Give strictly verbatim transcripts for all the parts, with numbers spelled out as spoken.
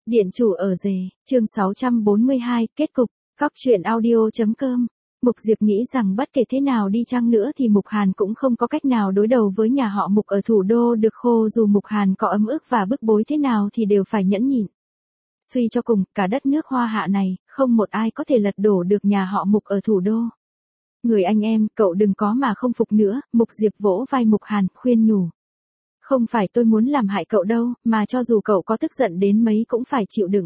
Điện chủ ở rể, chương sáu trăm bốn mươi hai, kết cục, Cóc truyện audio.com. Mục Diệp nghĩ rằng bất kể thế nào đi chăng nữa thì Mục Hàn cũng không có cách nào đối đầu với nhà họ Mục ở thủ đô được khô, dù Mục Hàn có ấm ức và bức bối thế nào thì đều phải nhẫn nhịn. Suy cho cùng, cả đất nước Hoa Hạ này, không một ai có thể lật đổ được nhà họ Mục ở thủ đô. Người anh em, cậu đừng có mà không phục nữa, Mục Diệp vỗ vai Mục Hàn, khuyên nhủ. Không phải tôi muốn làm hại cậu đâu, mà cho dù cậu có tức giận đến mấy cũng phải chịu đựng.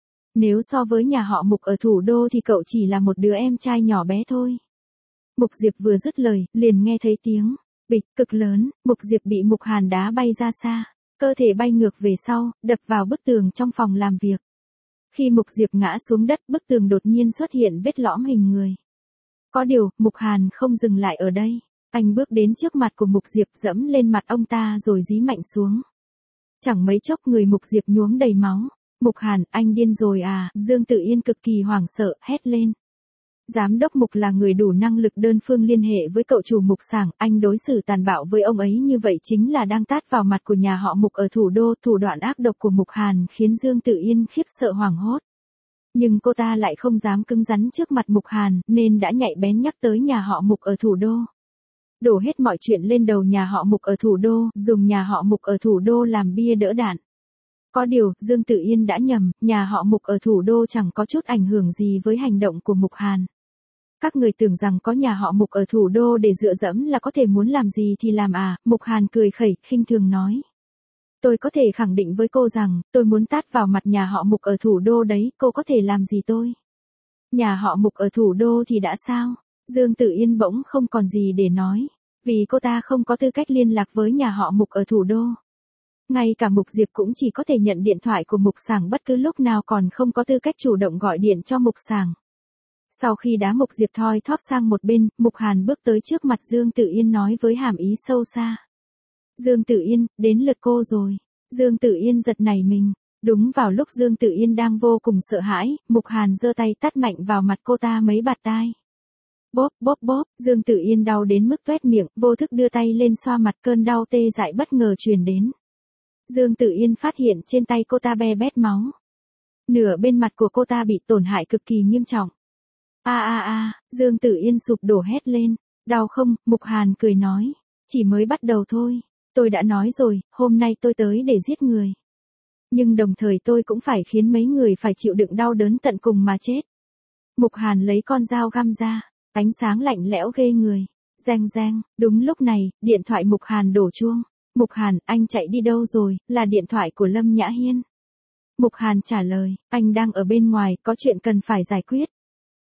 Nếu so với nhà họ Mục ở thủ đô thì cậu chỉ là một đứa em trai nhỏ bé thôi. Mục Diệp vừa dứt lời, liền nghe thấy tiếng bịch cực lớn, Mục Diệp bị Mục Hàn đá bay ra xa, cơ thể bay ngược về sau, đập vào bức tường trong phòng làm việc. Khi Mục Diệp ngã xuống đất, bức tường đột nhiên xuất hiện vết lõm hình người. Có điều, Mục Hàn không dừng lại ở đây. Anh bước đến trước mặt của Mục Diệp, dẫm lên mặt ông ta rồi dí mạnh xuống. Chẳng mấy chốc người Mục Diệp nhuốm đầy máu. Mục Hàn, anh điên rồi à? Dương Tử Yên cực kỳ hoảng sợ, hét lên. Giám đốc Mục là người đủ năng lực đơn phương liên hệ với cậu chủ Mục Sảng, anh đối xử tàn bạo với ông ấy như vậy chính là đang tát vào mặt của nhà họ Mục ở thủ đô. Thủ đoạn ác độc của Mục Hàn khiến Dương Tử Yên khiếp sợ hoảng hốt. Nhưng cô ta lại không dám cứng rắn trước mặt Mục Hàn, nên đã nhạy bén nhắc tới nhà họ Mục ở thủ đô. Đổ hết mọi chuyện lên đầu nhà họ Mục ở thủ đô, dùng nhà họ Mục ở thủ đô làm bia đỡ đạn. Có điều, Dương Tử Yên đã nhầm, nhà họ Mục ở thủ đô chẳng có chút ảnh hưởng gì với hành động của Mục Hàn. Các người tưởng rằng có nhà họ Mục ở thủ đô để dựa dẫm là có thể muốn làm gì thì làm à? Mục Hàn cười khẩy, khinh thường nói. Tôi có thể khẳng định với cô rằng, tôi muốn tát vào mặt nhà họ Mục ở thủ đô đấy, cô có thể làm gì tôi? Nhà họ Mục ở thủ đô thì đã sao? Dương Tử Yên bỗng không còn gì để nói, vì cô ta không có tư cách liên lạc với nhà họ Mục ở thủ đô. Ngay cả Mục Diệp cũng chỉ có thể nhận điện thoại của Mục Sảng bất cứ lúc nào, còn không có tư cách chủ động gọi điện cho Mục Sảng. Sau khi đá Mục Diệp thoi thóp sang một bên, Mục Hàn bước tới trước mặt Dương Tử Yên nói với hàm ý sâu xa. Dương Tử Yên, đến lượt cô rồi. Dương Tử Yên giật nảy mình. Đúng vào lúc Dương Tử Yên đang vô cùng sợ hãi, Mục Hàn giơ tay tát mạnh vào mặt cô ta mấy bạt tai. Bóp bóp bóp, Dương Tử Yên đau đến mức toét miệng, vô thức đưa tay lên xoa mặt, cơn đau tê dại bất ngờ truyền đến. Dương Tử Yên phát hiện trên tay cô ta be bét máu. Nửa bên mặt của cô ta bị tổn hại cực kỳ nghiêm trọng. A a a, Dương Tử Yên sụp đổ hét lên. Đau không? Mục Hàn cười nói. Chỉ mới bắt đầu thôi. Tôi đã nói rồi, hôm nay tôi tới để giết người. Nhưng đồng thời tôi cũng phải khiến mấy người phải chịu đựng đau đớn tận cùng mà chết. Mục Hàn lấy con dao găm ra. Ánh sáng lạnh lẽo ghê người. Reng reng, đúng lúc này, điện thoại Mục Hàn đổ chuông. Mục Hàn, anh chạy đi đâu rồi? Là điện thoại của Lâm Nhã Hiên. Mục Hàn trả lời, anh đang ở bên ngoài, có chuyện cần phải giải quyết.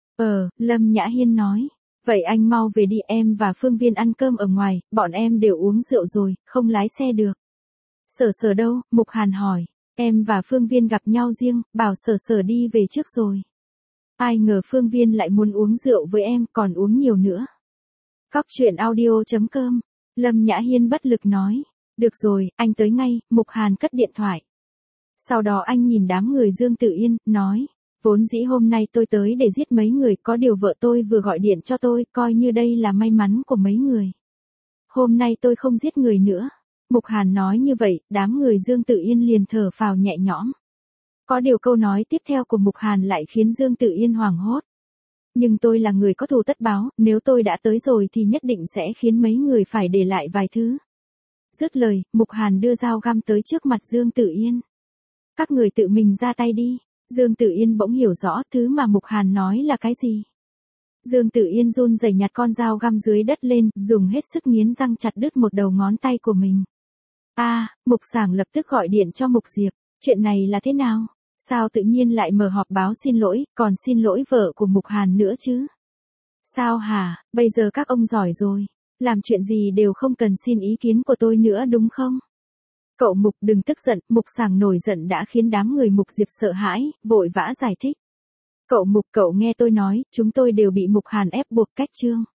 Ờ, Lâm Nhã Hiên nói. Vậy anh mau về đi, em và Phương Viên ăn cơm ở ngoài, bọn em đều uống rượu rồi, không lái xe được. Sở Sở đâu? Mục Hàn hỏi. Em và Phương Viên gặp nhau riêng, bảo Sở Sở đi về trước rồi. Ai ngờ Phương Viên lại muốn uống rượu với em, còn uống nhiều nữa. Cóc truyện audio.com. Lâm Nhã Hiên bất lực nói. Được rồi, anh tới ngay. Mục Hàn cất điện thoại. Sau đó anh nhìn đám người Dương Tử Yên, nói. Vốn dĩ hôm nay tôi tới để giết mấy người, có điều vợ tôi vừa gọi điện cho tôi, coi như đây là may mắn của mấy người. Hôm nay tôi không giết người nữa. Mục Hàn nói như vậy, đám người Dương Tử Yên liền thở phào nhẹ nhõm. Có điều câu nói tiếp theo của Mục Hàn lại khiến Dương Tử Yên hoảng hốt. Nhưng tôi là người có thù tất báo, nếu tôi đã tới rồi thì nhất định sẽ khiến mấy người phải để lại vài thứ. Dứt lời, Mục Hàn đưa dao găm tới trước mặt Dương Tử Yên. Các người tự mình ra tay đi. Dương Tử Yên bỗng hiểu rõ thứ mà Mục Hàn nói là cái gì. Dương Tử Yên run rẩy nhặt con dao găm dưới đất lên, dùng hết sức nghiến răng chặt đứt một đầu ngón tay của mình. A, à, Mục Sảng lập tức gọi điện cho Mục Diệp. Chuyện này là thế nào? Sao tự nhiên lại mở họp báo xin lỗi, còn xin lỗi vợ của Mục Hàn nữa chứ? Sao hả, bây giờ các ông giỏi rồi. Làm chuyện gì đều không cần xin ý kiến của tôi nữa đúng không? Cậu Mục đừng tức giận, Mục Sảng nổi giận đã khiến đám người Mục Diệp sợ hãi, vội vã giải thích. Cậu Mục, cậu nghe tôi nói, chúng tôi đều bị Mục Hàn ép buộc cách trương.